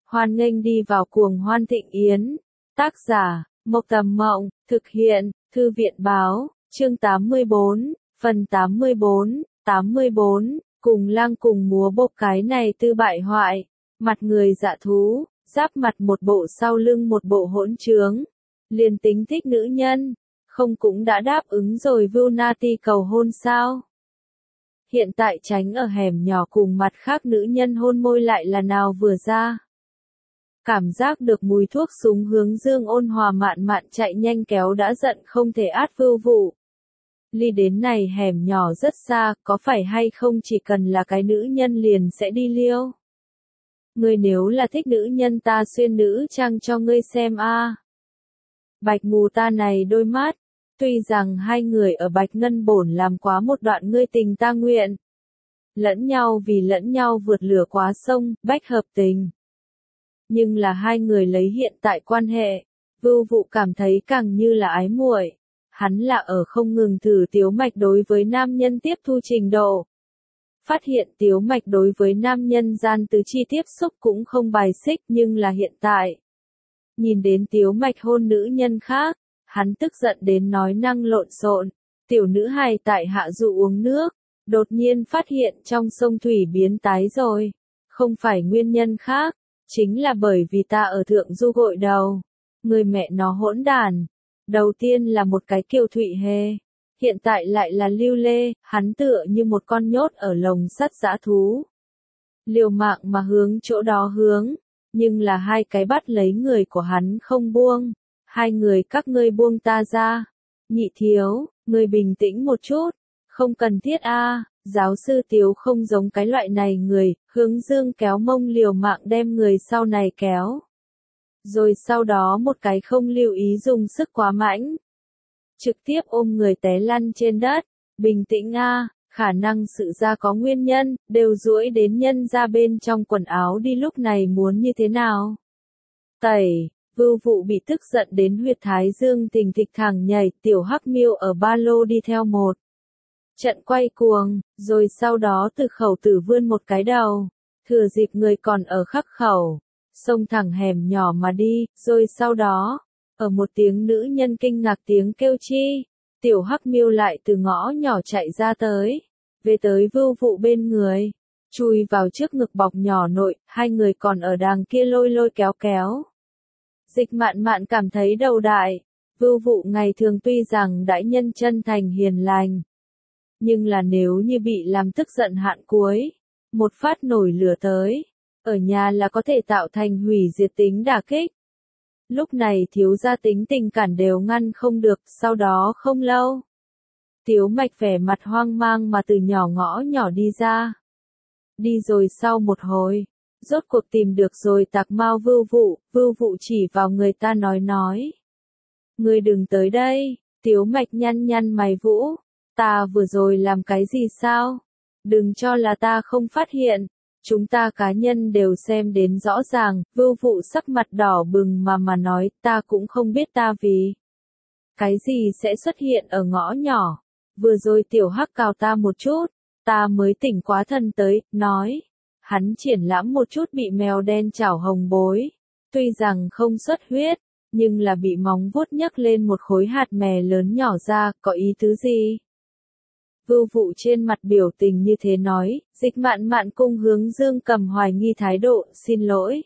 Hoan nghênh đi vào cuồng hoan thịnh yến. Tác giả, Mộc Tầm Mộng, thực hiện, Thư viện Báo, chương 84, phần 84, cùng lang cùng múa bộc cái này tư bại hoại, mặt người dạ thú, giáp mặt một bộ sau lưng một bộ hỗn trướng. Liền tính thích nữ nhân, không cũng đã đáp ứng rồi Vulnati cầu hôn sao? Hiện tại tránh ở hẻm nhỏ cùng mặt khác nữ nhân hôn môi lại là nào vừa ra. Cảm giác được mùi thuốc súng hướng Dương ôn hòa mạn mạn chạy nhanh kéo đã giận không thể át Vưu Vụ. Ly đến này hẻm nhỏ rất xa, có phải hay không chỉ cần là cái nữ nhân liền sẽ đi liêu. Ngươi nếu là thích nữ nhân ta xuyên nữ trang cho ngươi xem a. Bạch mù ta này đôi mắt, tuy rằng hai người ở Bạch Ngân Bổn làm quá một đoạn ngươi tình ta nguyện. Lẫn nhau vì lẫn nhau vượt lửa quá sông, bách hợp tình. Nhưng là hai người lấy hiện tại quan hệ, Vưu Vụ cảm thấy càng như là ái muội. Hắn là ở không ngừng thử Tiếu Mạch đối với nam nhân tiếp thu trình độ. Phát hiện Tiếu Mạch đối với nam nhân gian tứ chi tiếp xúc cũng không bài xích nhưng là hiện tại. Nhìn đến Tiếu Mạch hôn nữ nhân khác, hắn tức giận đến nói năng lộn xộn. Tiểu nữ hài tại hạ dụ uống nước, đột nhiên phát hiện trong sông thủy biến tái rồi. Không phải nguyên nhân khác, chính là bởi vì ta ở thượng du gội đầu. Người mẹ nó hỗn đàn. Đầu tiên là một cái Kiều Thụy Hề, hiện tại lại là Lưu Lê, hắn tựa như một con nhốt ở lồng sắt dã thú. Liều mạng mà hướng chỗ đó hướng, nhưng là hai cái bắt lấy người của hắn không buông. Hai người các ngươi buông ta ra. Nhị thiếu, ngươi bình tĩnh một chút, không cần thiết a. Giáo sư Tiếu không giống cái loại này người, hướng Dương kéo mông liều mạng đem người sau này kéo. Rồi sau đó một cái không lưu ý dùng sức quá mãnh. Trực tiếp ôm người té lăn trên đất. Bình tĩnh a, khả năng sự ra có nguyên nhân, đều duỗi đến nhân ra bên trong quần áo đi lúc này muốn như thế nào. Tẩy, Vưu Vụ bị tức giận đến huyệt thái dương thình thịch thẳng nhảy, tiểu hắc miêu ở ba lô đi theo một. Trận quay cuồng, rồi sau đó từ khẩu tử vươn một cái đầu. Thừa dịp người còn ở khắc khẩu. Xông thẳng hẻm nhỏ mà đi, rồi sau đó, ở một tiếng nữ nhân kinh ngạc tiếng kêu chi, tiểu hắc miêu lại từ ngõ nhỏ chạy ra tới, về tới Vưu Vụ bên người, chui vào trước ngực bọc nhỏ nội, hai người còn ở đàng kia lôi lôi kéo kéo. Dịch mạn mạn cảm thấy đầu đại, Vưu Vụ ngày thường tuy rằng đãi nhân chân thành hiền lành, nhưng là nếu như bị làm tức giận hạn cuối, một phát nổi lửa tới. Ở nhà là có thể tạo thành hủy diệt tính đả kích. Lúc này thiếu gia tính tình cản đều ngăn không được, sau đó không lâu. Tiếu Mạch vẻ mặt hoang mang mà từ nhỏ ngõ nhỏ đi ra. Đi rồi sau một hồi, rốt cuộc tìm được rồi tạc mau Vưu Vụ chỉ vào người ta nói. Ngươi đừng tới đây, Tiếu Mạch nhăn nhăn mày Vũ, ta vừa rồi làm cái gì sao? Đừng cho là ta không phát hiện. Chúng ta cá nhân đều xem đến rõ ràng, Vưu Vụ sắc mặt đỏ bừng mà nói, ta cũng không biết ta vì cái gì sẽ xuất hiện ở ngõ nhỏ. Vừa rồi tiểu hắc cào ta một chút, ta mới tỉnh quá thần tới, nói. Hắn triển lãm một chút bị mèo đen chảo hồng bối. Tuy rằng không xuất huyết, nhưng là bị móng vuốt nhấc lên một khối hạt mè lớn nhỏ ra, có ý tứ gì? Vưu Vụ trên mặt biểu tình như thế nói, Dịch mạn mạn cung hướng Dương cầm hoài nghi thái độ, xin lỗi.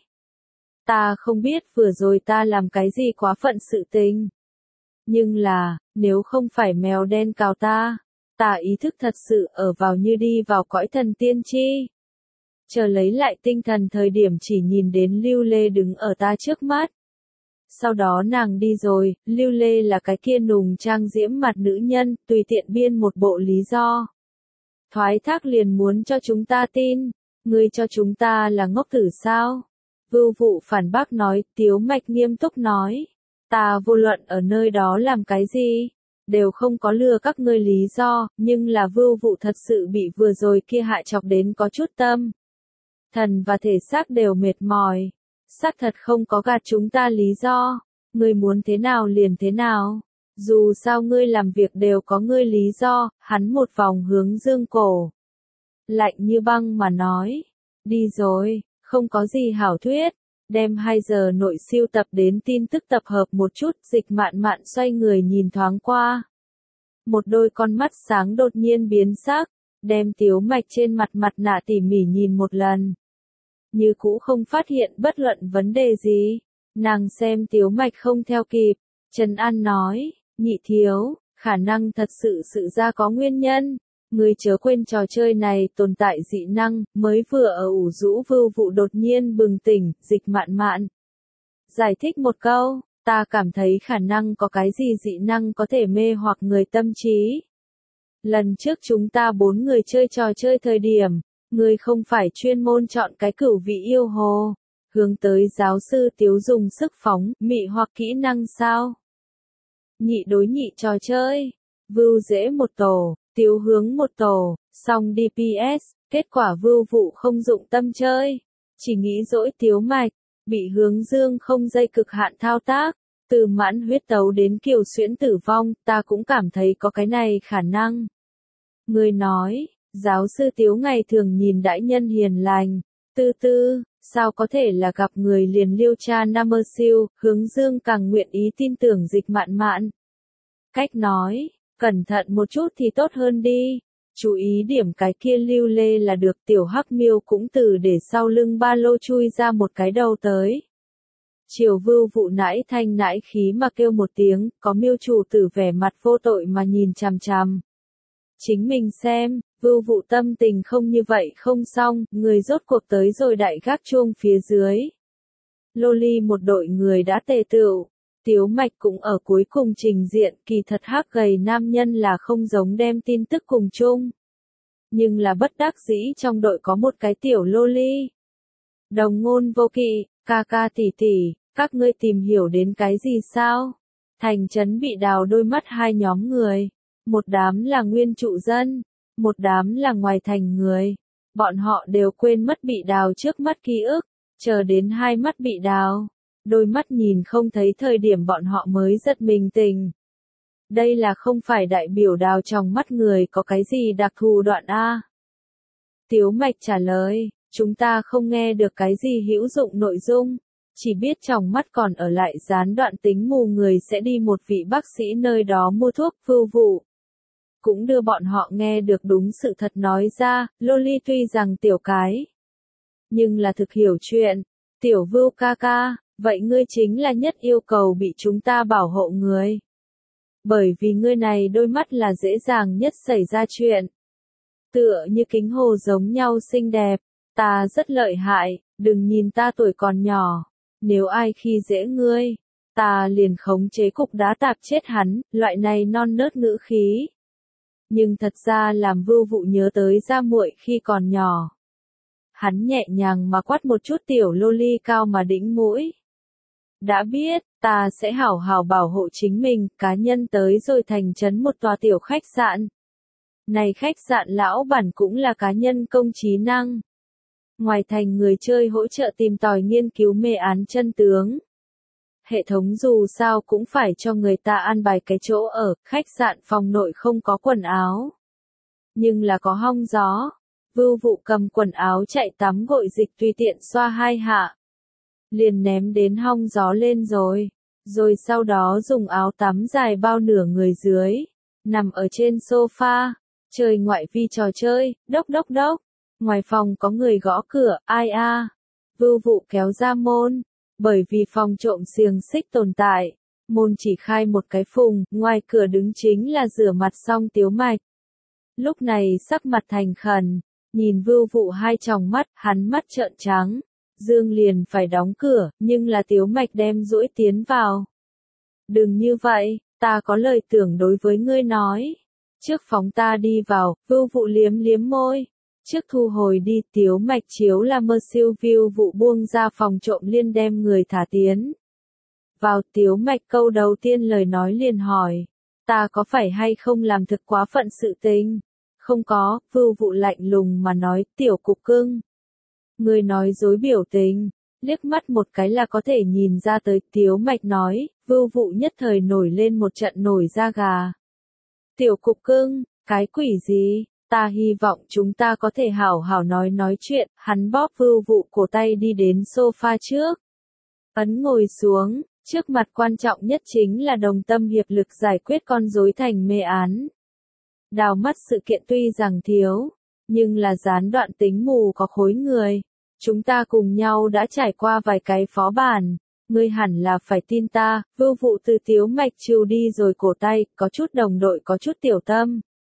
Ta không biết vừa rồi ta làm cái gì quá phận sự tình. Nhưng là, nếu không phải mèo đen cào ta ý thức thật sự ở vào như đi vào cõi thần tiên chi. Chờ lấy lại tinh thần thời điểm chỉ nhìn đến Lưu Lê đứng ở ta trước mắt. Sau đó nàng đi rồi, Lưu Lê là cái kia nùng trang diễm mặt nữ nhân, tùy tiện biên một bộ lý do. Thoái thác liền muốn cho chúng ta tin, ngươi cho chúng ta là ngốc tử sao? Vưu Vụ phản bác nói, Tiếu Mạch nghiêm túc nói, ta vô luận ở nơi đó làm cái gì, đều không có lừa các ngươi lý do, nhưng là Vưu Vụ thật sự bị vừa rồi kia hại chọc đến có chút tâm. Thần và thể xác đều mệt mỏi. Xác thật không có gạt chúng ta lý do, ngươi muốn thế nào liền thế nào, dù sao ngươi làm việc đều có ngươi lý do, hắn một vòng hướng Dương cổ. Lạnh như băng mà nói, đi rồi, không có gì hảo thuyết, đem 2 giờ nội siêu tập đến tin tức tập hợp một chút, Dịch Mạn Mạn xoay người nhìn thoáng qua. Một đôi con mắt sáng đột nhiên biến sắc, đem Tiếu Mạch trên mặt mặt nạ tỉ mỉ nhìn một lần. Như cũ không phát hiện bất luận vấn đề gì. Nàng xem Tiếu Mạch không theo kịp, trấn an nói, nhị thiếu, khả năng thật sự ra có nguyên nhân. Ngươi chớ quên trò chơi này tồn tại dị năng, mới vừa ở ủ rũ Vưu Vụ đột nhiên bừng tỉnh, Dịch Mạn Mạn giải thích một câu, ta cảm thấy khả năng có cái gì dị năng có thể mê hoặc người tâm trí. Lần trước chúng ta 4 người chơi trò chơi thời điểm, ngươi không phải chuyên môn chọn cái cửu vị yêu hồ, hướng tới giáo sư Tiếu dùng sức phóng, mị hoặc kỹ năng sao? Nhị đối nhị trò chơi, Vưu dễ một tổ, Tiếu hướng một tổ, xong DPS, kết quả Vưu Vụ không dụng tâm chơi, chỉ nghĩ dỗi Tiếu Mạch, bị hướng dương không dây cực hạn thao tác, từ mãn huyết tấu đến kiều xuyễn tử vong, ta cũng cảm thấy có cái này khả năng. Người nói, giáo sư Tiếu ngày thường nhìn đại nhân hiền lành, sao có thể là gặp người liền liêu cha Nam siêu, hướng dương càng nguyện ý tin tưởng Dịch Mạn Mạn. Cách nói, cẩn thận một chút thì tốt hơn đi, chú ý điểm cái kia lưu lê là được. Tiểu Hắc Miêu cũng từ để sau lưng ba lô chui ra một cái đầu tới. Triều Vưu Vụ nãi thanh nãi khí mà kêu một tiếng, có Miêu chủ tử vẻ mặt vô tội mà nhìn chằm chằm. Chính mình xem, Vưu Vụ tâm tình không như vậy không xong, người rốt cuộc tới rồi đại gác chuông phía dưới. Loli một đội người đã tề tựu, Tiếu Mạch cũng ở cuối cùng trình diện, kỳ thật hắc gầy nam nhân là không giống đem tin tức cùng chung. Nhưng là bất đắc dĩ trong đội có một cái tiểu Loli. Đồng ngôn vô kỵ, ca ca tỷ tỷ, các ngươi tìm hiểu đến cái gì sao? Thành trấn bị đào đôi mắt 2 nhóm người. Một đám là nguyên trụ dân, một đám là ngoài thành người. Bọn họ đều quên mất bị đào trước mắt ký ức, chờ đến 2 mắt bị đào. Đôi mắt nhìn không thấy thời điểm bọn họ mới giật mình tỉnh. Đây là không phải đại biểu đào trong mắt người có cái gì đặc thù đoạn A. Tiếu Mạch trả lời, chúng ta không nghe được cái gì hữu dụng nội dung, chỉ biết trong mắt còn ở lại gián đoạn tính mù người sẽ đi một vị bác sĩ nơi đó mua thuốc. Vưu Vụ cũng đưa bọn họ nghe được đúng sự thật nói ra. Loli tuy rằng tiểu cái, nhưng là thực hiểu chuyện. Tiểu Vưu ca ca, vậy ngươi chính là nhất yêu cầu bị chúng ta bảo hộ người. Bởi vì ngươi này đôi mắt là dễ dàng nhất xảy ra chuyện. Tựa như kính hồ giống nhau xinh đẹp, ta rất lợi hại, đừng nhìn ta tuổi còn nhỏ. Nếu ai khi dễ ngươi, ta liền khống chế cục đá tạp chết hắn, loại này non nớt ngữ khí. Nhưng thật ra làm Vưu Vụ nhớ tới Gia Muội khi còn nhỏ. Hắn nhẹ nhàng mà quát một chút tiểu Loli cao mà đĩnh mũi. Đã biết, ta sẽ hảo hảo bảo hộ chính mình. Cá nhân tới rồi thành trấn một tòa tiểu khách sạn. Này khách sạn lão bản cũng là cá nhân công trí năng. Ngoài thành người chơi hỗ trợ tìm tòi nghiên cứu mê án chân tướng. Hệ thống dù sao cũng phải cho người ta an bài cái chỗ ở. Khách sạn phòng nội không có quần áo, nhưng là có hong gió. Vưu Vụ cầm quần áo chạy tắm gội dịch tùy tiện xoa 2 hạ, liền ném đến hong gió lên rồi sau đó dùng áo tắm dài bao nửa người dưới, nằm ở trên sofa, chơi ngoại vi trò chơi. Đốc đốc đốc, ngoài phòng có người gõ cửa. Ai a? Vưu Vụ kéo ra môn, bởi vì phòng trộm xiềng xích tồn tại, môn chỉ khai một cái phùng, ngoài cửa đứng chính là rửa mặt xong Tiếu Mạch. Lúc này sắc mặt thành khẩn, nhìn Vưu Vụ 2 tròng mắt, hắn mắt trợn trắng. Dương liền phải đóng cửa, nhưng là Tiếu Mạch đem duỗi tiến vào. Đừng như vậy, ta có lời tưởng đối với ngươi nói. Trước phóng ta đi vào. Vưu Vụ liếm liếm môi. Trước thu hồi đi. Tiếu Mạch chiếu là mơ siêu. Vưu Vụ buông ra phòng trộm liên đem người thả tiến vào. Tiếu Mạch câu đầu tiên lời nói liền hỏi, ta có phải hay không làm thực quá phận sự tình? Không có. Vưu Vụ lạnh lùng mà nói. Tiểu cục cưng, ngươi nói dối biểu tình, liếc mắt một cái là có thể nhìn ra tới. Tiếu Mạch nói. Vưu Vụ nhất thời nổi lên một trận nổi da gà. Tiểu cục cưng, cái quỷ gì? Ta hy vọng chúng ta có thể hảo hảo nói chuyện. Hắn bóp Vưu Vụ cổ tay đi đến sofa trước, Ấn ngồi xuống, trước mặt quan trọng nhất chính là đồng tâm hiệp lực giải quyết con rối thành mê án. Đào mắt sự kiện tuy rằng thiếu, nhưng là gián đoạn tính mù có khối người. Chúng ta cùng nhau đã trải qua vài cái phó bản, ngươi hẳn là phải tin ta. Vưu Vụ từ Tiếu Mạch trừ đi rồi cổ tay, có chút đồng đội có chút tiểu tâm.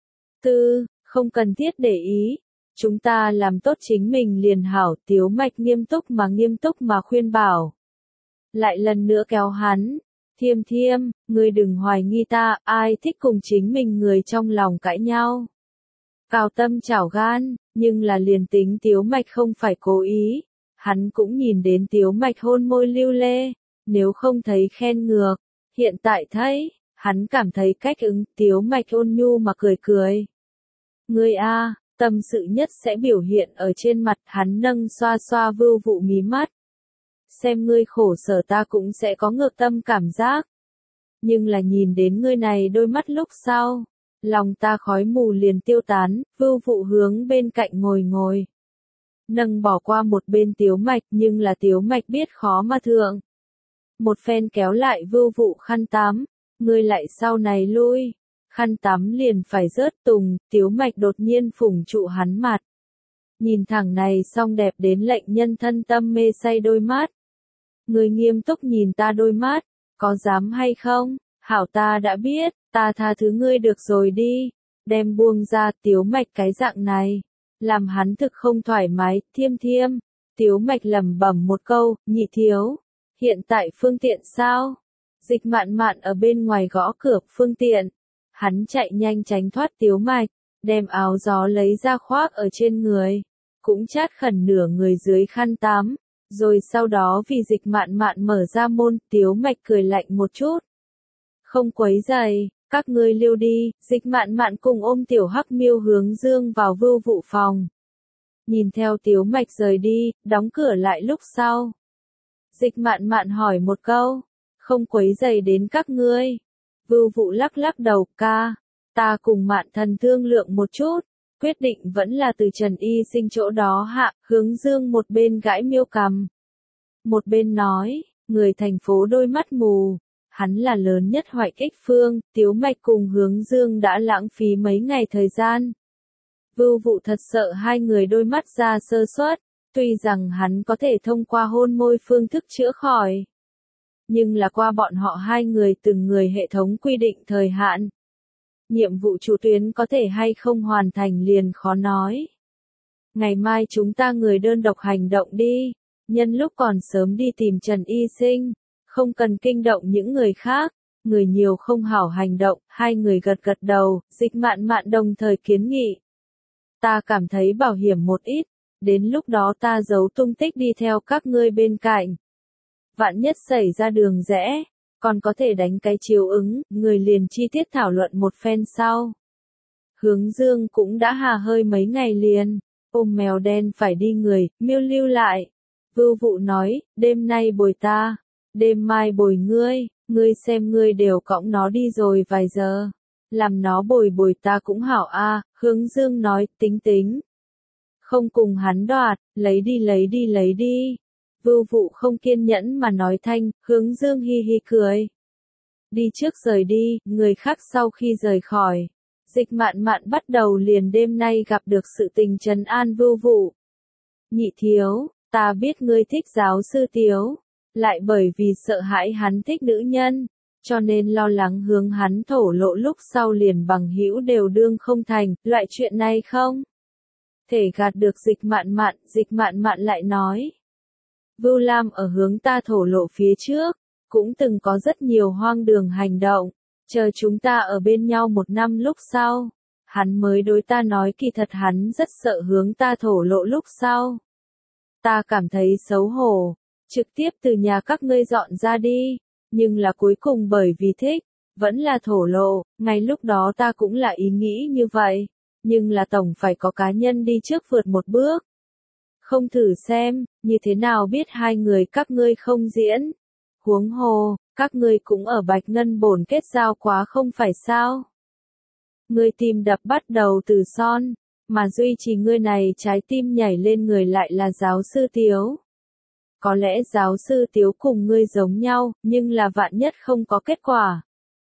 Không cần thiết để ý. Chúng ta làm tốt chính mình liền hảo. Tiếu Mạch nghiêm túc mà khuyên bảo. Lại lần nữa kéo hắn. Thiêm, ngươi đừng hoài nghi ta, ai thích cùng chính mình người trong lòng cãi nhau. Cao Tâm chảo gan, nhưng là liền tính Tiếu Mạch không phải cố ý. Hắn cũng nhìn đến Tiếu Mạch hôn môi lưu lê, nếu không thấy khen ngược. Hiện tại thấy, hắn cảm thấy cách ứng. Tiếu Mạch ôn nhu mà cười. Ngươi a, tâm sự nhất sẽ biểu hiện ở trên mặt. Hắn nâng xoa Vưu Vụ mí mắt. Xem ngươi khổ sở ta cũng sẽ có ngược tâm cảm giác. Nhưng là nhìn đến ngươi này đôi mắt lúc sau, lòng ta khói mù liền tiêu tán. Vưu Vụ hướng bên cạnh ngồi. Nâng bỏ qua một bên Tiếu Mạch, nhưng là Tiếu Mạch biết khó mà thượng. Một phen kéo lại Vưu Vụ khăn tắm, ngươi lại sau này lui. Khăn tắm liền phải rớt tùng. Tiếu Mạch đột nhiên phủng trụ hắn mặt. Nhìn thẳng này song đẹp đến lệnh nhân thân tâm mê say đôi mắt. Ngươi nghiêm túc nhìn ta đôi mắt, có dám hay không? Hảo, ta đã biết, ta tha thứ ngươi được rồi đi. Đem buông ra. Tiếu Mạch cái dạng này, làm hắn thực không thoải mái. Thiêm, Tiếu Mạch lẩm bẩm một câu. Nhị thiếu, hiện tại phương tiện sao? Dịch Mạn ở bên ngoài gõ cửa. Phương tiện. Hắn chạy nhanh tránh thoát Tiếu Mạch, đem áo gió lấy ra khoác ở trên người, cũng chát khẩn nửa người dưới khăn tắm. Rồi sau đó vì Dịch Mạn mở ra môn. Tiếu Mạch cười lạnh một chút. Không quấy rầy, các ngươi lưu đi. Dịch Mạn cùng ôm tiểu hắc miêu hướng dương vào Vưu Vụ phòng. Nhìn theo Tiếu Mạch rời đi, đóng cửa lại lúc sau. Dịch Mạn hỏi một câu. Không quấy rầy đến các ngươi. Vưu Vụ lắc đầu. Ca, ta cùng Mạn thần thương lượng một chút. Quyết định vẫn là từ Trần Y Sinh chỗ đó hạ. Hướng dương một bên gãi miêu cằm, một bên nói, người thành phố đôi mắt mù. Hắn là lớn nhất hoại ích phương. Tiếu Mạch cùng Hướng Dương đã lãng phí mấy ngày thời gian. Vưu Vụ thật sợ hai người đôi mắt ra sơ suất. Tuy rằng hắn có thể thông qua hôn môi phương thức chữa khỏi, nhưng là qua bọn họ hai người từng người hệ thống quy định thời hạn. Nhiệm vụ chủ tuyến có thể hay không hoàn thành liền khó nói. Ngày mai chúng ta người đơn độc hành động đi. Nhân lúc còn sớm đi tìm Trần Y Sinh. Không cần kinh động những người khác. Người nhiều không hảo hành động. Hai người gật đầu. Dịch Mạn đồng thời kiến nghị. Ta cảm thấy bảo hiểm một ít. Đến lúc đó ta giấu tung tích đi theo các ngươi bên cạnh. Vạn nhất xảy ra đường rẽ, còn có thể đánh cái chiếu ứng. Người liền chi tiết thảo luận một phen sau. Hướng Dương cũng đã hà hơi mấy ngày liền. Ôm mèo đen phải đi người, miêu lưu lại. Vưu Vụ nói, đêm nay bồi ta, đêm mai bồi ngươi xem ngươi đều cõng nó đi rồi vài giờ. Làm nó bồi ta cũng hảo a. Hướng Dương nói, tính. Không cùng hắn đoạt, lấy đi. Vưu Vụ không kiên nhẫn mà nói thanh. Hướng Dương hi cười. Đi trước rời đi. Người khác sau khi rời khỏi, Dịch Mạn bắt đầu liền đêm nay gặp được sự tình trấn an Vưu Vụ. Nhị thiếu, ta biết ngươi thích giáo sư Tiếu, lại bởi vì sợ hãi hắn thích nữ nhân, cho nên lo lắng hướng hắn thổ lộ lúc sau liền bằng hữu đều đương không thành. Loại chuyện này không thể gạt được Dịch Mạn lại nói. Vưu Lam ở hướng ta thổ lộ phía trước, cũng từng có rất nhiều hoang đường hành động. Chờ chúng ta ở bên nhau 1 năm lúc sau, hắn mới đối ta nói kỳ thật hắn rất sợ hướng ta thổ lộ lúc sau. Ta cảm thấy xấu hổ, trực tiếp từ nhà các ngươi dọn ra đi, nhưng là cuối cùng bởi vì thích, vẫn là thổ lộ. Ngay lúc đó ta cũng là ý nghĩ như vậy, nhưng là tổng phải có cá nhân đi trước vượt một bước. Không thử xem, như thế nào biết hai người các ngươi không diễn. Huống hồ, các ngươi cũng ở Bạch Ngân Bổn kết giao quá không phải sao? Ngươi tim đập bắt đầu từ son, mà duy trì ngươi này trái tim nhảy lên người lại là giáo sư Tiếu. Có lẽ giáo sư Tiếu cùng ngươi giống nhau, nhưng là vạn nhất không có kết quả.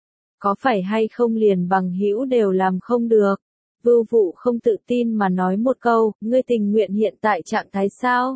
Có phải hay không liền bằng hữu đều làm không được. Vưu Vụ không tự tin mà nói một câu, ngươi tình nguyện hiện tại trạng thái sao?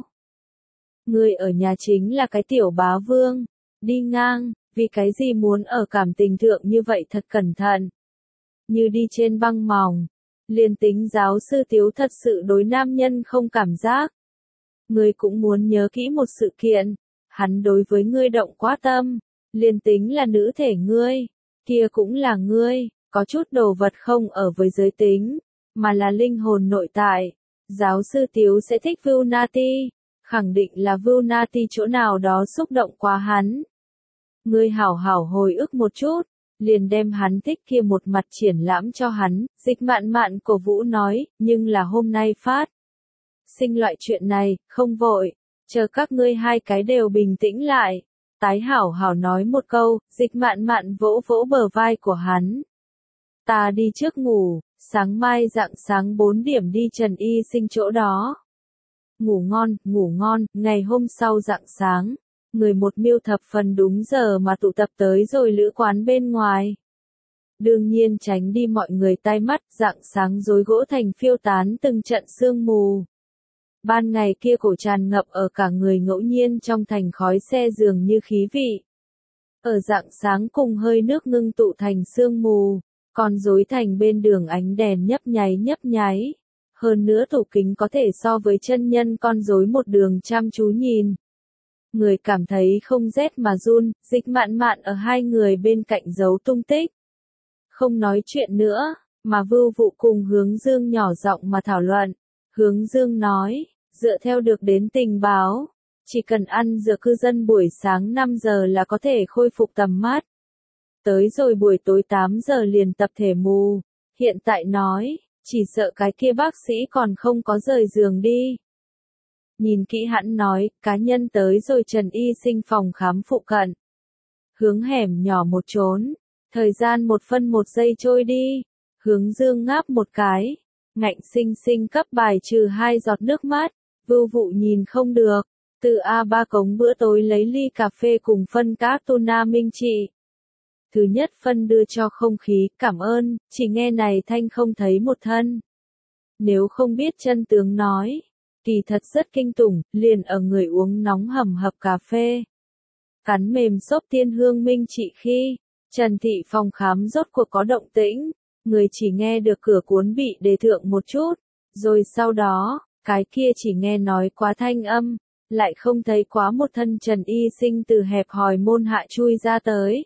Ngươi ở nhà chính là cái tiểu bá vương, đi ngang, vì cái gì muốn ở cảm tình thượng như vậy thật cẩn thận. Như đi trên băng mỏng, liền tính giáo sư Tiếu thật sự đối nam nhân không cảm giác. Ngươi cũng muốn nhớ kỹ một sự kiện, hắn đối với ngươi động quá tâm, liền tính là nữ thể ngươi, kia cũng là ngươi, có chút đồ vật không ở với giới tính, mà là linh hồn nội tại. Giáo sư Tiếu sẽ thích Vưu Nati, khẳng định là Vưu Nati chỗ nào đó xúc động quá hắn. Ngươi hảo hảo hồi ức một chút, liền đem hắn thích kia một mặt triển lãm cho hắn, Dịch Mạn Mạn cổ vũ nói, nhưng là hôm nay phát sinh loại chuyện này, không vội, chờ các ngươi hai cái đều bình tĩnh lại. Tái hảo hảo nói một câu, Dịch Mạn Mạn vỗ vỗ bờ vai của hắn. Ta đi trước ngủ, sáng mai rạng sáng 4 điểm đi Trần Y Sinh chỗ đó. Ngủ ngon, ngày hôm sau rạng sáng, người một miêu thập phần đúng giờ mà tụ tập tới rồi lữ quán bên ngoài. Đương nhiên tránh đi mọi người tai mắt, rạng sáng rối gỗ thành phiêu tán từng trận sương mù. Ban ngày kia cổ tràn ngập ở cả người ngẫu nhiên trong thành khói xe dường như khí vị. Ở rạng sáng cùng hơi nước ngưng tụ thành sương mù, còn rối thành bên đường ánh đèn nhấp nháy. Hơn nữa tủ kính có thể so với chân nhân con rối một đường chăm chú nhìn. Người cảm thấy không rét mà run, Dịch Mạn Mạn ở hai người bên cạnh giấu tung tích. Không nói chuyện nữa, mà Vưu Vụ cùng Hướng Dương nhỏ giọng mà thảo luận. Hướng Dương nói, dựa theo được đến tình báo, chỉ cần ăn dược cư dân buổi sáng 5 giờ là có thể khôi phục tầm mắt. Tới rồi buổi tối 8 giờ liền tập thể mù, hiện tại nói, chỉ sợ cái kia bác sĩ còn không có rời giường đi. Nhìn kỹ hắn nói, cá nhân tới rồi Trần Y Sinh phòng khám phụ cận. Hướng hẻm nhỏ một trốn, thời gian 1 phân 1 giây trôi đi, Hướng Dương ngáp một cái, ngạnh sinh sinh cấp bài trừ 2 giọt nước mắt, Vưu Vụ nhìn không được, từ A3 cống bữa tối lấy ly cà phê cùng phân cá tuna minh trị. Thứ nhất phân đưa cho không khí, cảm ơn, chỉ nghe này thanh không thấy một thân. Nếu không biết chân tướng nói, kỳ thật rất kinh tủng, liền ở người uống nóng hầm hập cà phê. Cắn mềm xốp tiên hương minh trị khi, Trần Thị phòng khám rốt cuộc có động tĩnh, người chỉ nghe được cửa cuốn bị đề thượng một chút, rồi sau đó, cái kia chỉ nghe nói quá thanh âm, lại không thấy quá một thân Trần Y Sinh từ hẹp hòi môn hạ chui ra tới.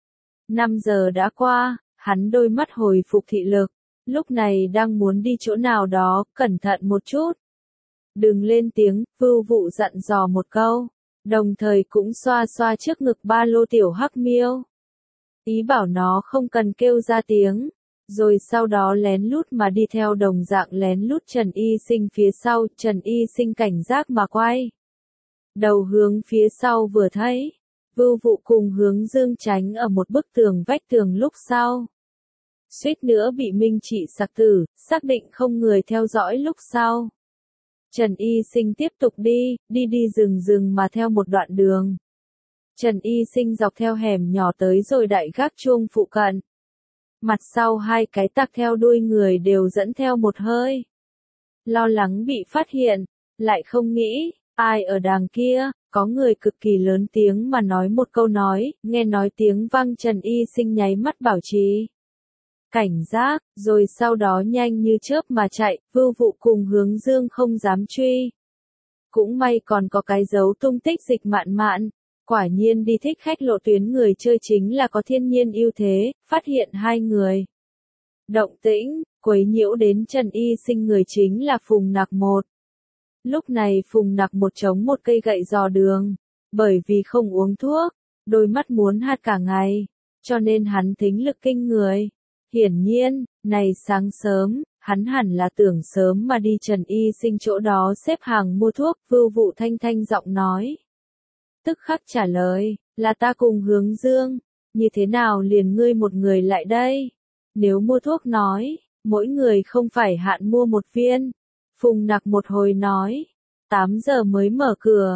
5 giờ đã qua, hắn đôi mắt hồi phục thị lực, lúc này đang muốn đi chỗ nào đó, cẩn thận một chút. Đừng lên tiếng, Vưu Vụ dặn dò một câu, đồng thời cũng xoa xoa trước ngực ba lô tiểu hắc miêu. Ý bảo nó không cần kêu ra tiếng, rồi sau đó lén lút mà đi theo đồng dạng lén lút Trần Y Sinh phía sau, Trần Y Sinh cảnh giác mà quay. Đầu hướng phía sau vừa thấy, Vưu Vụ cùng Hướng Dương tránh ở một bức tường vách tường lúc sau. Suýt nữa bị Minh Trị sặc tử, xác định không người theo dõi lúc sau. Trần Y Sinh tiếp tục đi rừng mà theo một đoạn đường. Trần Y Sinh dọc theo hẻm nhỏ tới rồi đại gác chuông phụ cận. Mặt sau hai cái tặc theo đuôi người đều dẫn theo một hơi. Lo lắng bị phát hiện, lại không nghĩ, ai ở đàng kia, có người cực kỳ lớn tiếng mà nói một câu nói, nghe nói tiếng vang Trần Y Sinh nháy mắt bảo trì. Cảnh giác, rồi sau đó nhanh như chớp mà chạy, Vưu Vụ cùng Hướng Dương không dám truy. Cũng may còn có cái dấu tung tích Dịch Mạn Mạn, quả nhiên đi thích khách lộ tuyến người chơi chính là có thiên nhiên ưu thế, phát hiện hai người. Động tĩnh, quấy nhiễu đến Trần Y Sinh người chính là Phùng Nặc Một. Lúc này Phùng Nặc Một chống một cây gậy dò đường, bởi vì không uống thuốc, đôi mắt muốn hạt cả ngày, cho nên hắn thính lực kinh người. Hiển nhiên, này sáng sớm, hắn hẳn là tưởng sớm mà đi Trần Y Sinh chỗ đó xếp hàng mua thuốc, Vưu Vụ thanh thanh giọng nói. Tức khắc trả lời, là ta cùng Hướng Dương, như thế nào liền ngươi một người lại đây? Nếu mua thuốc nói, mỗi người không phải hạn mua 1 viên. Phùng Nặc Một hồi nói, 8 giờ mới mở cửa,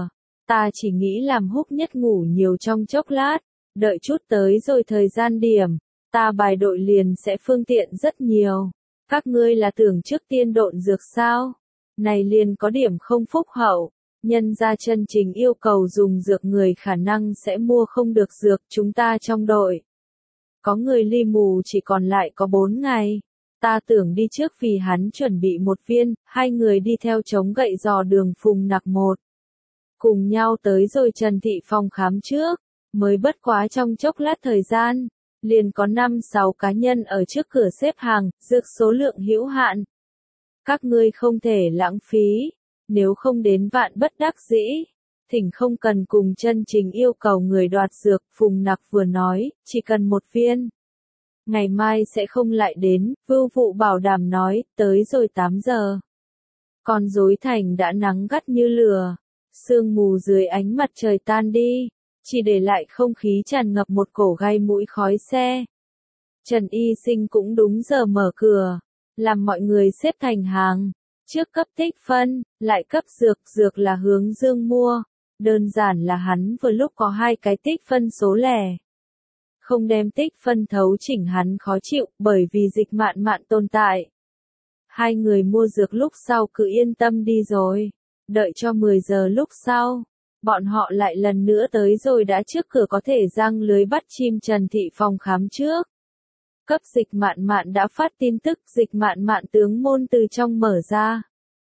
Ta chỉ nghĩ làm Húc Nhất ngủ nhiều trong chốc lát, đợi chút tới rồi thời gian điểm, ta bài đội liền sẽ phương tiện rất nhiều. Các ngươi là tưởng trước tiên độn dược sao? Này liền có điểm không phúc hậu, nhân ra chân chính yêu cầu dùng dược người khả năng sẽ mua không được dược chúng ta trong đội. Có người ly mù chỉ còn lại có 4 ngày. Ta tưởng đi trước vì hắn chuẩn bị một viên, hai người đi theo chống gậy dò đường Phùng Nặc một. Cùng nhau tới rồi Trần Thị phòng khám trước, mới bất quá trong chốc lát thời gian, liền có 5-6 cá nhân ở trước cửa xếp hàng, dược số lượng hữu hạn. Các ngươi không thể lãng phí, nếu không đến vạn bất đắc dĩ, thỉnh không cần cùng chân chính yêu cầu người đoạt dược, Phùng Nặc vừa nói, chỉ cần một viên. Ngày mai sẽ không lại đến, Vưu Vụ bảo đảm nói, tới rồi 8 giờ. Còn Dối Thành đã nắng gắt như lửa, sương mù dưới ánh mặt trời tan đi, chỉ để lại không khí tràn ngập một cổ gai mũi khói xe. Trần Y Sinh cũng đúng giờ mở cửa, làm mọi người xếp thành hàng, trước cấp tích phân, lại cấp dược, dược là Hướng Dương mua, đơn giản là hắn vừa lúc có 2 cái tích phân số lẻ. Không đem tích phân thấu chỉnh hắn khó chịu, bởi vì dịch mạn mạn tồn tại. Hai người mua dược lúc sau cứ yên tâm đi rồi, đợi cho 10 giờ lúc sau, bọn họ lại lần nữa tới rồi đã trước cửa có thể giăng lưới bắt chim Trần Thị phòng khám trước. Cấp dịch mạn mạn đã phát tin tức, dịch mạn mạn tướng môn từ trong mở ra.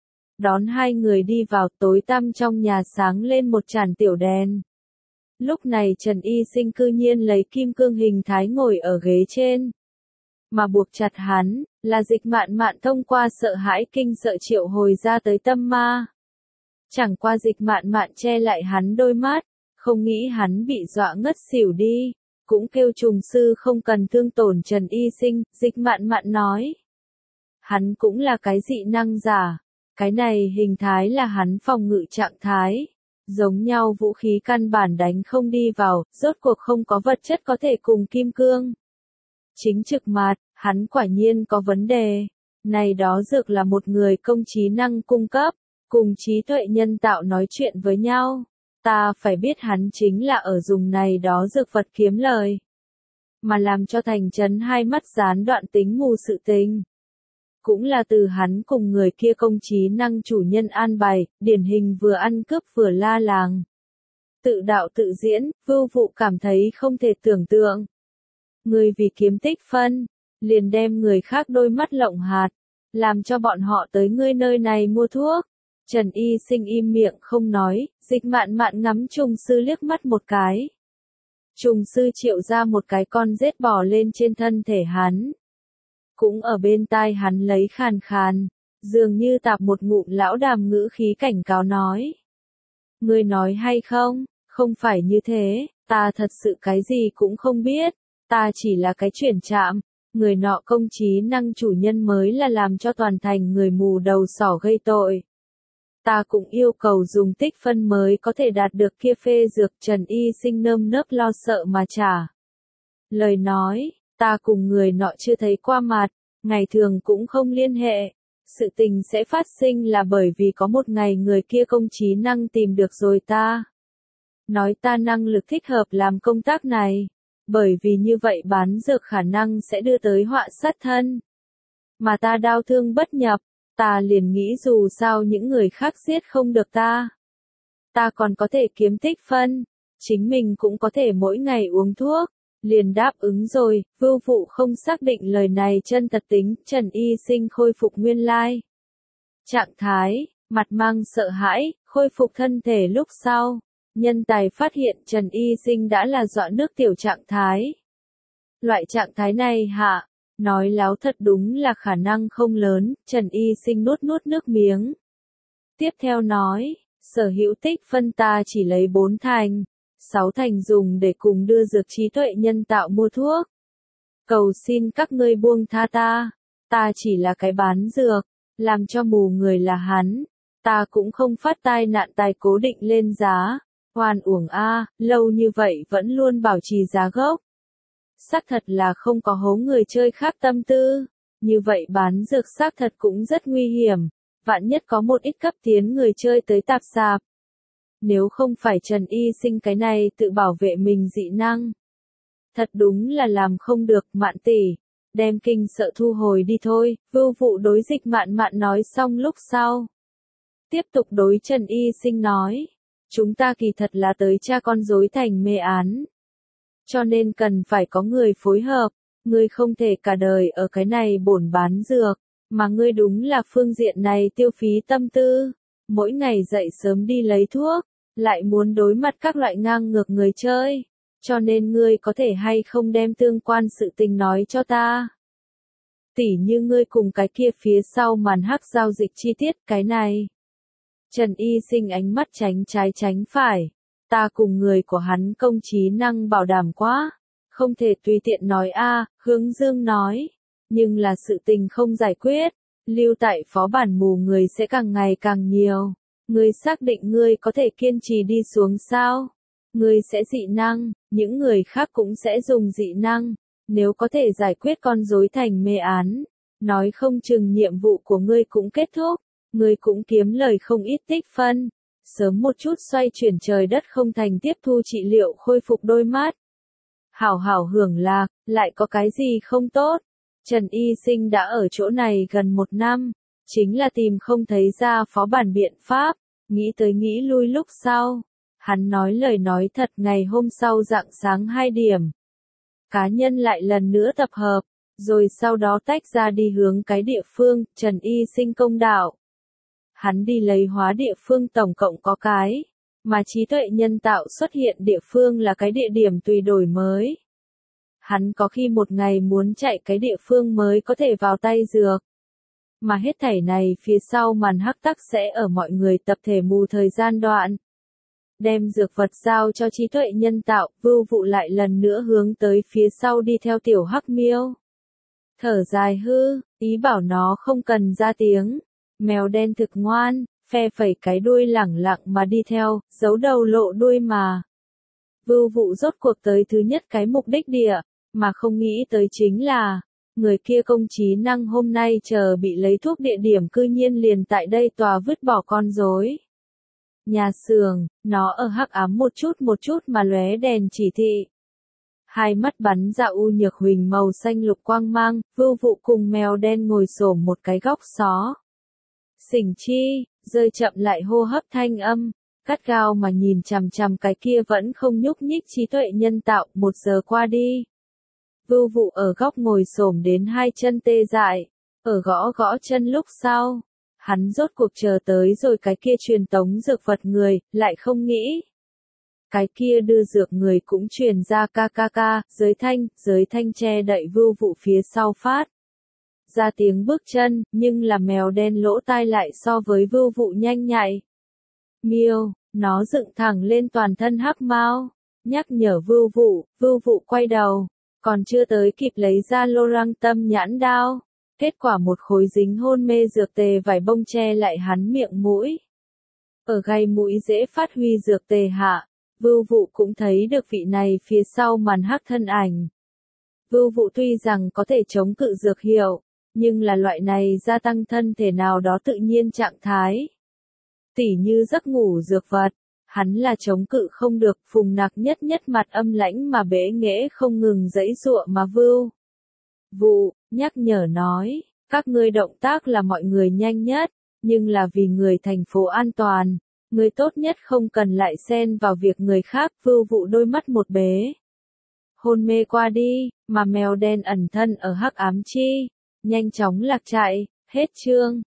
Đón hai người đi vào, tối tăm trong nhà sáng lên một tràn tiểu đèn. Lúc này Trần Y Sinh cư nhiên lấy kim cương hình thái ngồi ở ghế trên. Mà buộc chặt hắn, là dịch mạn mạn thông qua sợ hãi kinh sợ triệu hồi ra tới tâm ma. Chẳng qua dịch mạn mạn che lại hắn đôi mắt, không nghĩ hắn bị dọa ngất xỉu đi, cũng kêu trùng sư không cần thương tổn Trần Y Sinh, dịch mạn mạn nói. Hắn cũng là cái dị năng giả, cái này hình thái là hắn phòng ngự trạng thái. Giống nhau vũ khí căn bản đánh không đi vào, rốt cuộc không có vật chất có thể cùng kim cương. Chính trực mặt, hắn quả nhiên có vấn đề. Này đó dược là một người công trí năng cung cấp, cùng trí tuệ nhân tạo nói chuyện với nhau. Ta phải biết hắn chính là ở dùng này đó dược vật kiếm lời. Mà làm cho thành trấn hai mắt gián đoạn tính mù sự tình. Cũng là từ hắn cùng người kia công trí năng chủ nhân an bài, điển hình vừa ăn cướp vừa la làng. Tự đạo tự diễn, Vưu Vụ cảm thấy không thể tưởng tượng. Người vì kiếm tích phân, liền đem người khác đôi mắt lộng hạt, làm cho bọn họ tới ngươi nơi này mua thuốc. Trần Y Sinh im miệng không nói, dịch mạn mạn ngắm trùng sư liếc mắt một cái. Trùng sư triệu ra một cái con rết bò lên trên thân thể hắn. Cũng ở bên tai hắn lấy khàn khàn, dường như tạp một ngụm lão đàm ngữ khí cảnh cáo nói. Ngươi nói hay không, không phải như thế, ta thật sự cái gì cũng không biết, ta chỉ là cái chuyển trạm, người nọ công trí năng chủ nhân mới là làm cho toàn thành người mù đầu sỏ gây tội. Ta cũng yêu cầu dùng tích phân mới có thể đạt được kia phê dược. Trần Y Sinh nơm nớp lo sợ mà trả lời nói. Ta cùng người nọ chưa thấy qua mặt, ngày thường cũng không liên hệ. Sự tình sẽ phát sinh là bởi vì có một ngày người kia công trí năng tìm được rồi ta. Nói ta năng lực thích hợp làm công tác này. Bởi vì như vậy bán dược khả năng sẽ đưa tới họa sát thân. Mà ta đau thương bất nhập, ta liền nghĩ dù sao những người khác giết không được ta. Ta còn có thể kiếm tích phân, chính mình cũng có thể mỗi ngày uống thuốc. Liền đáp ứng rồi, Vưu Vụ không xác định lời này chân thật tính, Trần Y Sinh khôi phục nguyên lai. Trạng thái, mặt mang sợ hãi, khôi phục thân thể lúc sau. Nhân tài phát hiện Trần Y Sinh đã là dọa nước tiểu trạng thái. Loại trạng thái này hạ, nói láo thật đúng là khả năng không lớn, Trần Y Sinh nuốt nuốt nước miếng. Tiếp theo nói, sở hữu tích phân ta chỉ lấy 4 thành. 6 thành dùng để cùng đưa dược trí tuệ nhân tạo mua thuốc. Cầu xin các ngươi buông tha ta. Ta chỉ là cái bán dược, làm cho mù người là hắn. Ta cũng không phát tai nạn tài cố định lên giá. Oan uổng a, lâu như vậy vẫn luôn bảo trì giá gốc. Xác thật là không có hố người chơi khác tâm tư. Như vậy bán dược xác thật cũng rất nguy hiểm. Vạn nhất có một ít cấp tiến người chơi tới tạp sạp. Nếu không phải Trần Y Sinh cái này tự bảo vệ mình dị năng. Thật đúng là làm không được, Mạn tỷ. Đem kinh sợ thu hồi đi thôi, Vưu Vụ đối Dịch Mạn Mạn nói xong lúc sau. Tiếp tục đối Trần Y Sinh nói. Chúng ta kỳ thật là tới cha con rối thành mê án. Cho nên cần phải có người phối hợp. Ngươi không thể cả đời ở cái này bổn bán dược. Mà ngươi đúng là phương diện này tiêu phí tâm tư. Mỗi ngày dậy sớm đi lấy thuốc. Lại muốn đối mặt các loại ngang ngược người chơi. Cho nên ngươi có thể hay không đem tương quan sự tình nói cho ta. Tỉ như ngươi cùng cái kia phía sau màn hắc giao dịch chi tiết cái này. Trần Y Sinh ánh mắt tránh trái tránh phải. Ta cùng người của hắn công trí năng bảo đảm quá. Không thể tùy tiện nói a, Hướng Dương nói. Nhưng là sự tình không giải quyết. Lưu tại phó bản mù người sẽ càng ngày càng nhiều. Ngươi xác định ngươi có thể kiên trì đi xuống sao? Ngươi sẽ dị năng, những người khác cũng sẽ dùng dị năng. Nếu có thể giải quyết con rối thành mê án, nói không chừng nhiệm vụ của ngươi cũng kết thúc, ngươi cũng kiếm lời không ít tích phân. Sớm một chút xoay chuyển trời đất không thành tiếp thu trị liệu khôi phục đôi mắt. Hảo hảo hưởng lạc, lại có cái gì không tốt? Trần Y Sinh đã ở chỗ này gần 1 năm, chính là tìm không thấy ra phó bản biện pháp, nghĩ tới nghĩ lui lúc sau. Hắn nói lời nói thật ngày hôm sau rạng sáng 2 điểm. Cá nhân lại lần nữa tập hợp, rồi sau đó tách ra đi hướng cái địa phương, Trần Y Sinh công đạo. Hắn đi lấy hóa địa phương tổng cộng có cái, mà trí tuệ nhân tạo xuất hiện địa phương là cái địa điểm tùy đổi mới. Hắn có khi một ngày muốn chạy cái địa phương mới có thể vào tay dược. Mà hết thảy này phía sau màn hắc tắc sẽ ở mọi người tập thể mù thời gian đoạn. Đem dược vật giao cho trí tuệ nhân tạo, Vưu Vụ lại lần nữa hướng tới phía sau đi theo tiểu hắc miêu. Thở dài hư, ý bảo nó không cần ra tiếng. Mèo đen thực ngoan, phe phẩy cái đuôi lẳng lặng mà đi theo, giấu đầu lộ đuôi mà. Vưu Vụ rốt cuộc tới thứ nhất cái mục đích địa, mà không nghĩ tới chính là, người kia công trí năng hôm nay chờ bị lấy thuốc địa điểm cư nhiên liền tại đây tòa vứt bỏ con rối. Nhà xưởng, nó ở hắc ám một chút mà lóe đèn chỉ thị. Hai mắt bắn ra u nhược huỳnh màu xanh lục quang mang, Vưu Vụ cùng mèo đen ngồi xổm một cái góc xó. Xỉnh chi, rơi chậm lại hô hấp thanh âm, gắt gao mà nhìn chằm chằm cái kia vẫn không nhúc nhích trí tuệ nhân tạo. 1 giờ qua đi. Vưu Vụ ở góc ngồi xổm đến 2 chân tê dại, ở gõ gõ chân lúc sau. Hắn rốt cuộc chờ tới rồi cái kia truyền tống dược vật người, lại không nghĩ. Cái kia đưa dược người cũng truyền ra ca ca ca, giới thanh che đậy Vưu Vụ phía sau phát. Ra tiếng bước chân, nhưng là mèo đen lỗ tai lại so với Vưu Vụ nhanh nhạy. Miêu, nó dựng thẳng lên toàn thân hắc mao, nhắc nhở Vưu Vụ quay đầu, còn chưa tới kịp lấy ra lô răng tâm nhãn đao. Kết quả một khối dính hôn mê dược tề vải bông che lại hắn miệng mũi. Ở gai mũi dễ phát huy dược tề hạ, Vưu Vụ cũng thấy được vị này phía sau màn hắc thân ảnh. Vưu Vụ tuy rằng có thể chống cự dược hiệu, nhưng là loại này gia tăng thân thể nào đó tự nhiên trạng thái. Tỉ như giấc ngủ dược vật, hắn là chống cự không được. Phùng Nặc nhất mặt âm lãnh mà bế nghễ không ngừng giãy giụa mà Vưu Vụ nhắc nhở nói, các ngươi động tác là mọi người nhanh nhất, nhưng là vì người thành phố an toàn, người tốt nhất không cần lại xen vào việc người khác. Vưu Vụ đôi mắt một bế, hôn mê qua đi, mà mèo đen ẩn thân ở hắc ám chi, nhanh chóng lạc chạy. Hết chương.